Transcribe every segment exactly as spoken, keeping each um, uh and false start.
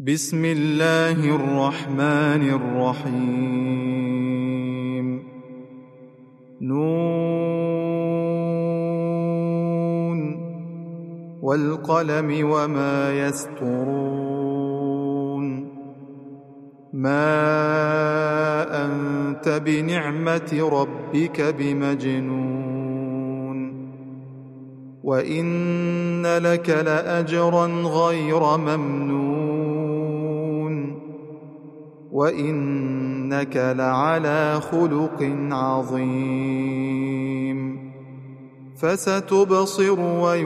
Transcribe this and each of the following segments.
بسم الله الرحمن الرحيم نون والقلم وما يسطرون ما أنت بنعمة ربك بمجنون وإن لك لأجرا غير ممنون وإنك لعلى خلق عظيم فستبصر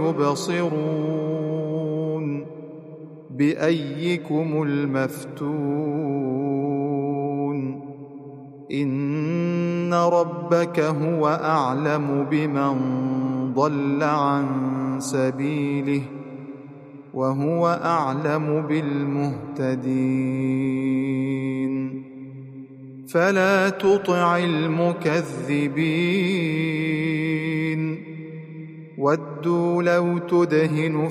ويبصرون بأيكم المفتون إن ربك هو أعلم بمن ضل عن سبيله وهو أعلم بالمهتدين فلا تطع المكذبين ودوا لو تدهن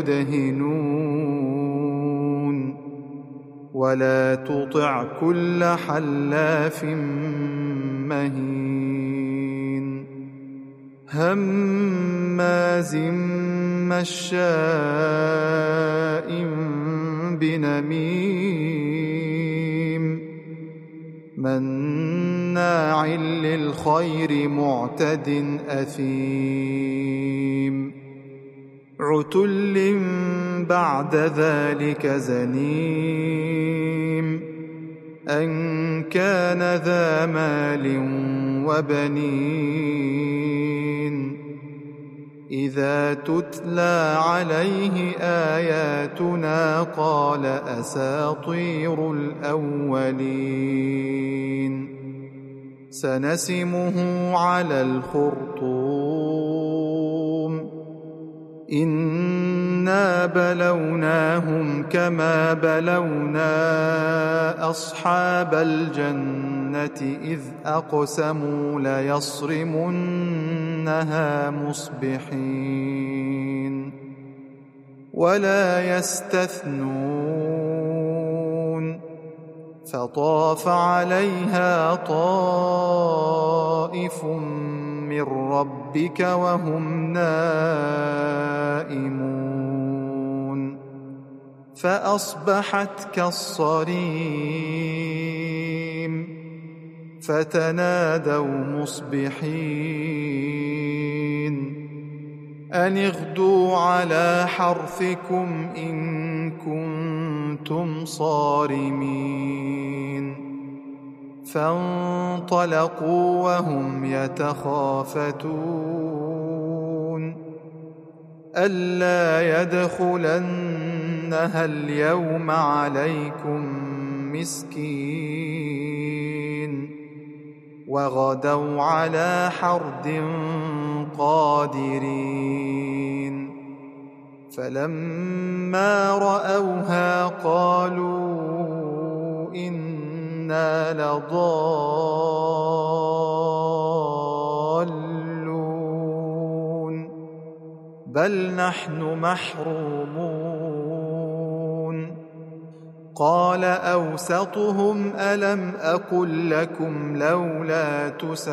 فيدهنون ولا تطع كل حلاف مهين هماز مشاء بنميم مناع للخير معتد أثيم عتل بعد ذلك زنيم أن كان ذا مال وبنين إذا تتلى عليه آياتنا قال أساطير الأولين سنسمه على الخرطوم إنا بلوناهم كما بلونا أصحاب الجنة إذ أقسموا ليصرمنها مصبحين ولا يستثنون فطاف عليها طائف من ربك وهم نائمون فأصبحت كالصريم فتنادوا مصبحين أن اغدوا على حرثكم إن كنتم صارمين فانطلقوا وهم يتخافتون ألا يدخلنها اليوم عليكم مسكين وغدوا على حرد قادرين فلما رأوها قالوا إنا لضالون بل نحن محرومون قال أوسطهم ألم أقل لكم لولا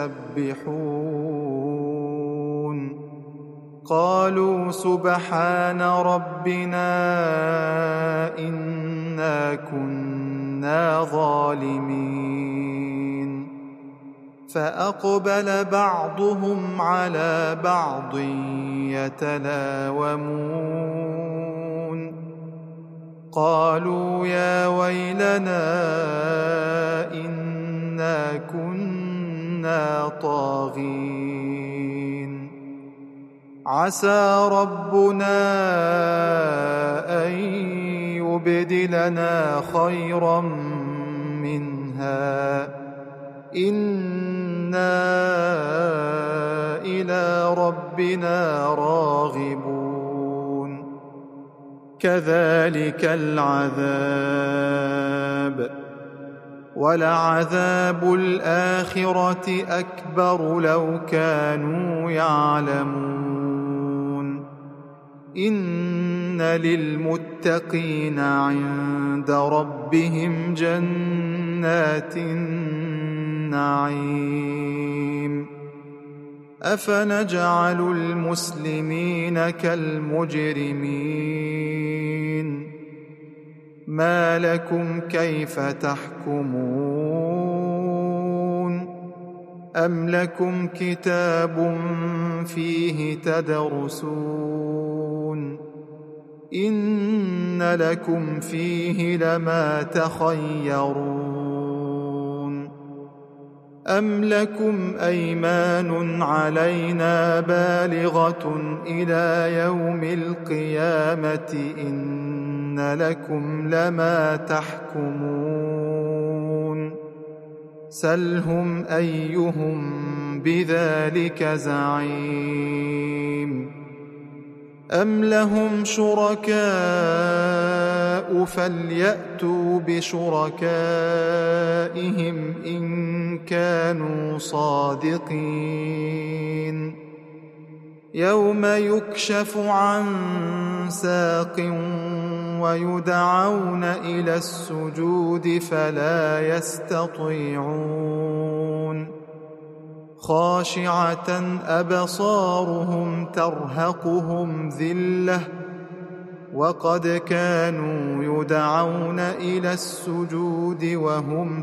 تسبحون قالوا سبحان ربنا إنا كنا ظالمين فأقبل بعضهم على بعض يتلاومون قالوا يا ويلنا إنا كنا طاغين عسى ربنا أن يبدلنا خيرا منها إنا إلى ربنا راغبون كذلك العذاب ولعذاب الآخرة أكبر لو كانوا يعلمون إن للمتقين عند ربهم جنات النعيم أفنجعل المسلمين كالمجرمين ما لكم كيف تحكمون أم لكم كتاب فيه تدرسون إن لكم فيه لما تخيرون أم لكم أيمان علينا بالغة إلى يوم القيامة إن لكم لما تحكمون سلهم أيهم بذلك زعيم أم لهم شركاء فليأتوا بشركائهم إن كانوا صادقين يوم يكشف عن ساق ويدعون إلى السجود فلا يستطيعون خاشعة أبصارهم ترهقهم ذلة وقد كانوا يدعون إلى السجود وهم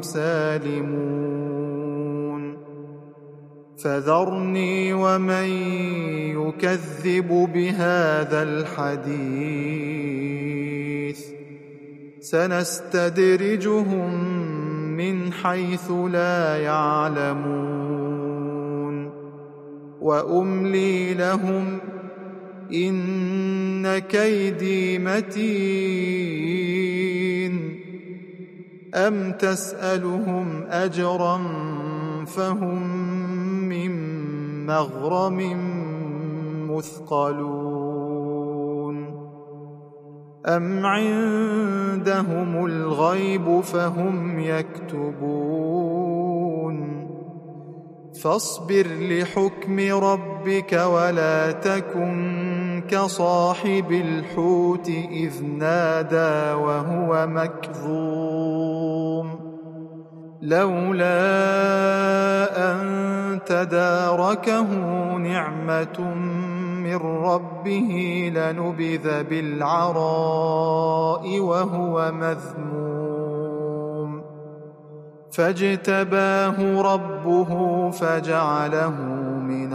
سالمون فذرني ومن يكذب بهذا الحديث سنستدرجهم من حيث لا يعلمون وأملي لهم إن كيدي متين أم تسألهم أجرا فهم من مغرم مثقلون أم عندهم الغيب فهم يكتبون فاصبر لحكم ربك ولا تكن كصاحب الحوت إذ نادى وهو مكظوم لولا أن تداركه نعمة من ربه لنبذ بالعراء وهو مذموم فاجتباه ربه فجعله من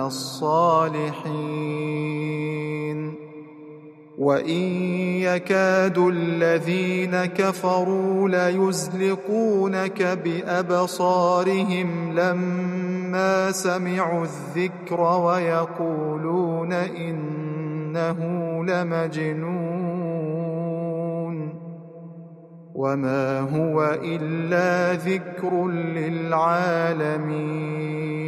الصالحين وإن يكاد الذين كفروا ليزلقونك بأبصارهم لما سمعوا الذكر ويقولون إنه لمجنون وما هو إلا ذكر للعالمين